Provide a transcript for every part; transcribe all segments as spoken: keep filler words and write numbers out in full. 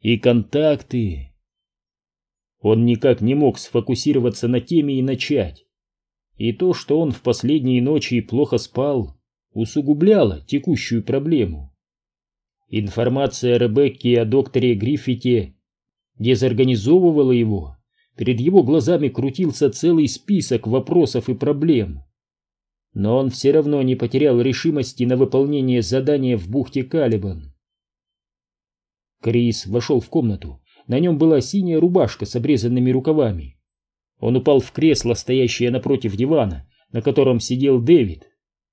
и контакты. Он никак не мог сфокусироваться на теме и начать. И то, что он в последние ночи плохо спал, усугубляло текущую проблему. Информация о Ребекке и о докторе Гриффите дезорганизовывала его. Перед его глазами крутился целый список вопросов и проблем. Но он все равно не потерял решимости на выполнение задания в бухте Калибан. Крис вошел в комнату. На нем была синяя рубашка с обрезанными рукавами. Он упал в кресло, стоящее напротив дивана, на котором сидел Дэвид.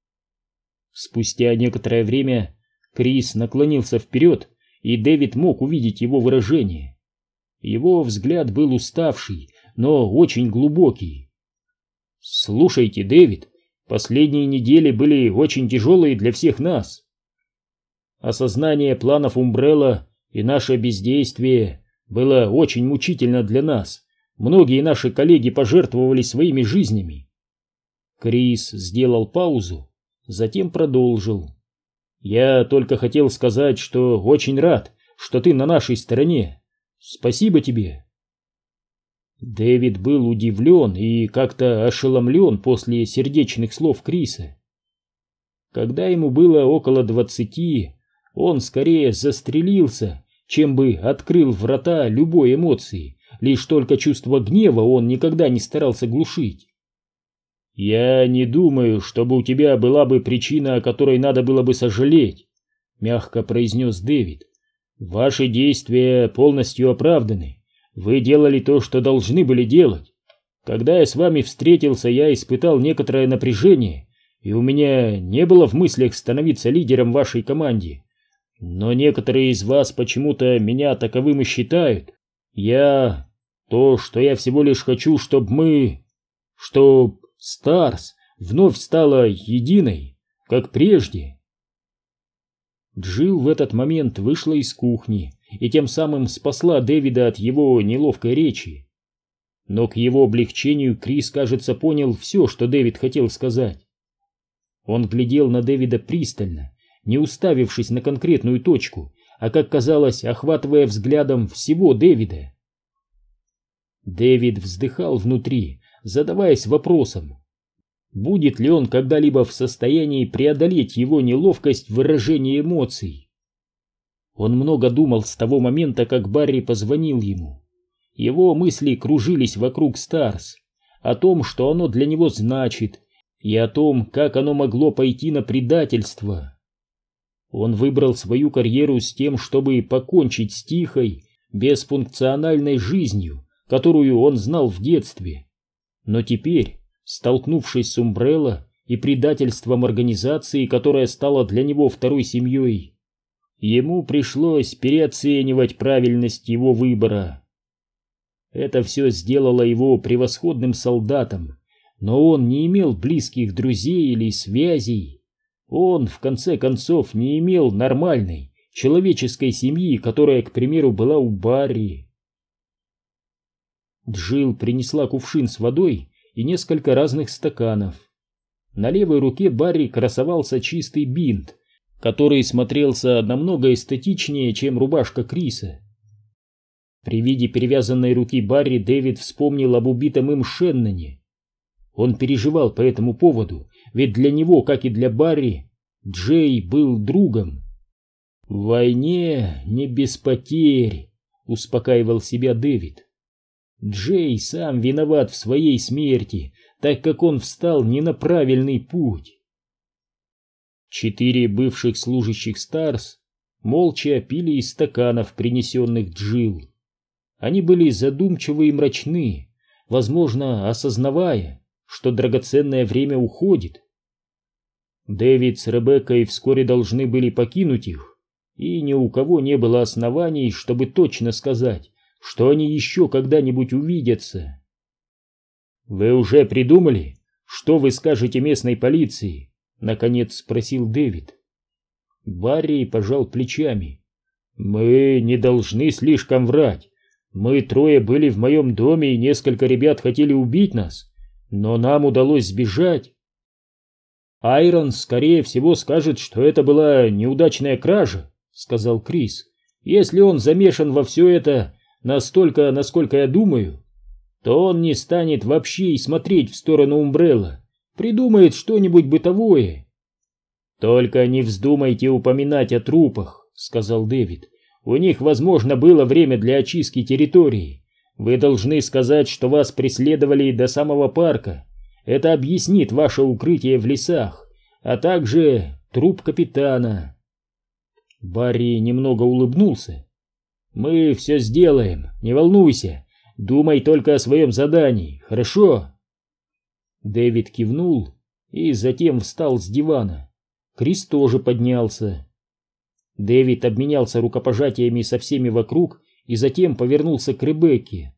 Спустя некоторое время Крис наклонился вперед, и Дэвид мог увидеть его выражение. Его взгляд был уставший, но очень глубокий. «Слушайте, Дэвид, последние недели были очень тяжелые для всех нас. Осознание планов Умбрелла и наше бездействие было очень мучительно для нас. Многие наши коллеги пожертвовали своими жизнями». Крис сделал паузу, затем продолжил. «Я только хотел сказать, что очень рад, что ты на нашей стороне. Спасибо тебе». Дэвид был удивлен и как-то ошеломлен после сердечных слов Криса. Когда ему было около двадцати, он скорее застрелился, чем бы открыл врата любой эмоции. Лишь только чувство гнева он никогда не старался глушить. «Я не думаю, чтобы у тебя была бы причина, о которой надо было бы сожалеть», — мягко произнес Дэвид. «Ваши действия полностью оправданы. Вы делали то, что должны были делать. Когда я с вами встретился, я испытал некоторое напряжение, и у меня не было в мыслях становиться лидером вашей команде. Но некоторые из вас почему-то меня таковым и считают. Я... То, что я всего лишь хочу, чтобы мы... Чтоб Старс вновь стала единой, как прежде». Джилл в этот момент вышла из кухни и тем самым спасла Дэвида от его неловкой речи. Но к его облегчению Крис, кажется, понял все, что Дэвид хотел сказать. Он глядел на Дэвида пристально, не уставившись на конкретную точку, а, как казалось, охватывая взглядом всего Дэвида. Дэвид вздыхал внутри, задаваясь вопросом, будет ли он когда-либо в состоянии преодолеть его неловкость выражения эмоций. Он много думал с того момента, как Барри позвонил ему. Его мысли кружились вокруг Старс, о том, что оно для него значит, и о том, как оно могло пойти на предательство. Он выбрал свою карьеру с тем, чтобы покончить с тихой, бесфункциональной жизнью, которую он знал в детстве. Но теперь, столкнувшись с Умбрелла и предательством организации, которая стала для него второй семьей, ему пришлось переоценивать правильность его выбора. Это все сделало его превосходным солдатом, но он не имел близких друзей или связей. Он, в конце концов, не имел нормальной, человеческой семьи, которая, к примеру, была у Барри. Джилл принесла кувшин с водой и несколько разных стаканов. На левой руке Барри красовался чистый бинт, который смотрелся намного эстетичнее, чем рубашка Криса. При виде перевязанной руки Барри Дэвид вспомнил об убитом им Шенноне. Он переживал по этому поводу, ведь для него, как и для Барри, Джей был другом. «В войне не без потерь», — успокаивал себя Дэвид. Джей сам виноват в своей смерти, так как он встал не на правильный путь. Четыре бывших служащих Старс молча пили из стаканов, принесенных Джилл. Они были задумчивы и мрачны, возможно, осознавая, что драгоценное время уходит. Дэвид с Ребеккой вскоре должны были покинуть их, и ни у кого не было оснований, чтобы точно сказать, что они еще когда-нибудь увидятся. «Вы уже придумали, что вы скажете местной полиции?» — наконец спросил Дэвид. Барри пожал плечами. «Мы не должны слишком врать. Мы трое были в моем доме, и несколько ребят хотели убить нас, но нам удалось сбежать. Айронс, скорее всего, скажет, что это была неудачная кража», — сказал Крис. Если он замешан во все это настолько, насколько я думаю, то он не станет вообще и смотреть в сторону Умбрелла, придумает что-нибудь бытовое. «Только не вздумайте упоминать о трупах», — сказал Дэвид. «У них, возможно, было время для очистки территории. Вы должны сказать, что вас преследовали до самого парка. Это объяснит ваше укрытие в лесах, а также труп капитана». Барри немного улыбнулся. «Мы все сделаем, не волнуйся. Думай только о своем задании, хорошо?» Дэвид кивнул и затем встал с дивана. Крис тоже поднялся. Дэвид обменялся рукопожатиями со всеми вокруг и затем повернулся к Ребекке.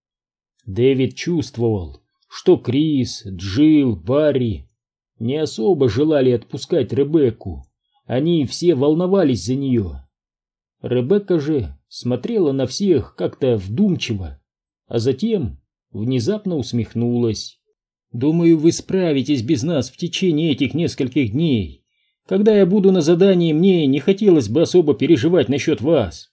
Дэвид чувствовал, что Крис, Джилл, Барри не особо желали отпускать Ребекку. Они все волновались за нее. Ребекка же смотрела на всех как-то вдумчиво, а затем внезапно усмехнулась. «Думаю, вы справитесь без нас в течение этих нескольких дней. Когда я буду на задании, мне не хотелось бы особо переживать насчет вас».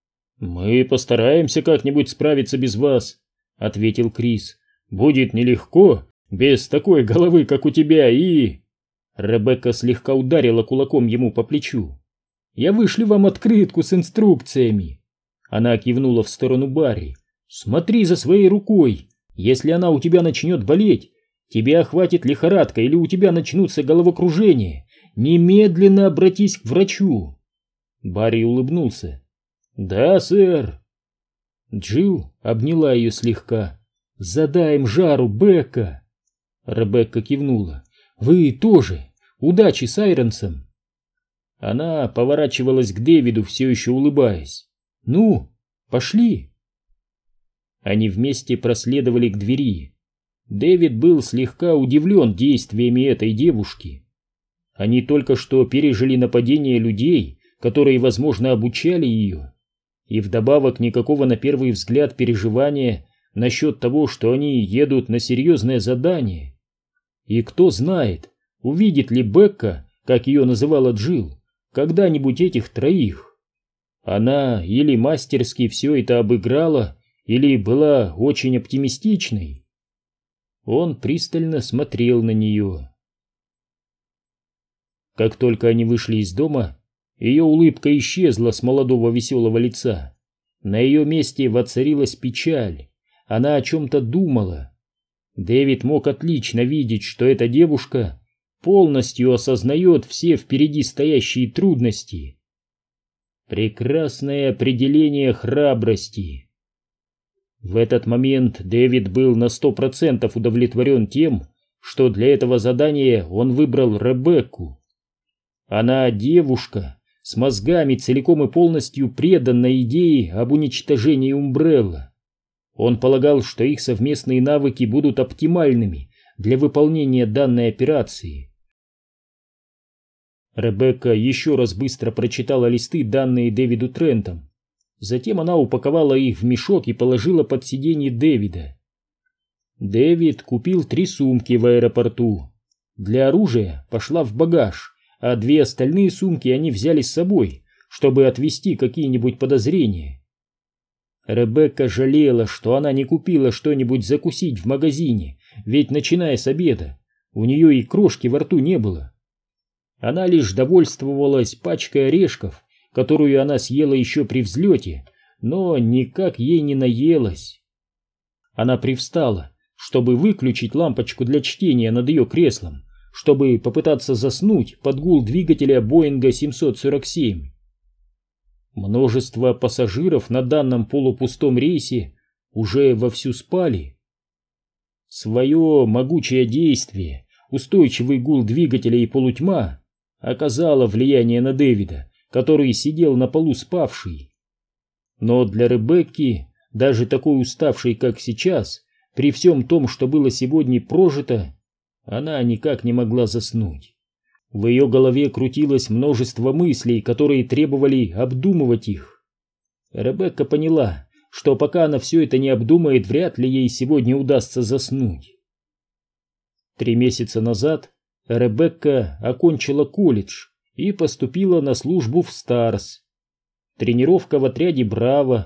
«Мы постараемся как-нибудь справиться без вас», — ответил Крис. «Будет нелегко, без такой головы, как у тебя, и...» Ребекка слегка ударила кулаком ему по плечу. «Я вышлю вам открытку с инструкциями». Она кивнула в сторону Барри. «Смотри за своей рукой. Если она у тебя начнет болеть, тебе охватит лихорадка или у тебя начнутся головокружения, немедленно обратись к врачу». Барри улыбнулся. «Да, сэр». Джилл обняла ее слегка. «Задай им жару, Бекка». Ребекка кивнула. «Вы тоже. Удачи с Айронсом». Она поворачивалась к Дэвиду, все еще улыбаясь. «Ну, пошли». Они вместе проследовали к двери. Дэвид был слегка удивлен действиями этой девушки. Они только что пережили нападение людей, которые, возможно, обучали ее. И вдобавок никакого на первый взгляд переживания насчет того, что они едут на серьезное задание. И кто знает, увидит ли Бекка, как ее называла Джилл, когда-нибудь этих троих. Она или мастерски все это обыграла, или была очень оптимистичной. Он пристально смотрел на нее. Как только они вышли из дома, ее улыбка исчезла с молодого веселого лица. На ее месте воцарилась печаль. Она о чем-то думала. Дэвид мог отлично видеть, что эта девушка полностью осознает все впереди стоящие трудности. Прекрасное определение храбрости. В этот момент Дэвид был на сто процентов удовлетворен тем, что для этого задания он выбрал Ребекку. Она девушка с мозгами, целиком и полностью преданной идее об уничтожении Умбрелла. Он полагал, что их совместные навыки будут оптимальными для выполнения данной операции. Ребекка еще раз быстро прочитала листы, данные Дэвиду Трентом. Затем она упаковала их в мешок и положила под сиденье Дэвида. Дэвид купил три сумки в аэропорту. Для оружия пошла в багаж, а две остальные сумки они взяли с собой, чтобы отвести какие-нибудь подозрения. Ребекка жалела, что она не купила что-нибудь закусить в магазине, ведь, начиная с обеда, у нее и крошки во рту не было. Она лишь довольствовалась пачкой орешков, которую она съела еще при взлете, но никак ей не наелась. Она привстала, чтобы выключить лампочку для чтения над ее креслом, чтобы попытаться заснуть под гул двигателя Боинга семьсот сорок семь. Множество пассажиров на данном полупустом рейсе уже вовсю спали. Свое могучее действие, устойчивый гул двигателя и полутьма оказало влияние на Дэвида, который сидел на полу спавший. Но для Ребекки, даже такой уставшей, как сейчас, при всем том, что было сегодня прожито, она никак не могла заснуть. В ее голове крутилось множество мыслей, которые требовали обдумывать их. Ребекка поняла, что пока она все это не обдумает, вряд ли ей сегодня удастся заснуть. Три месяца назад Ребекка окончила колледж и поступила на службу в Старс. тренировка в отряде «Браво»,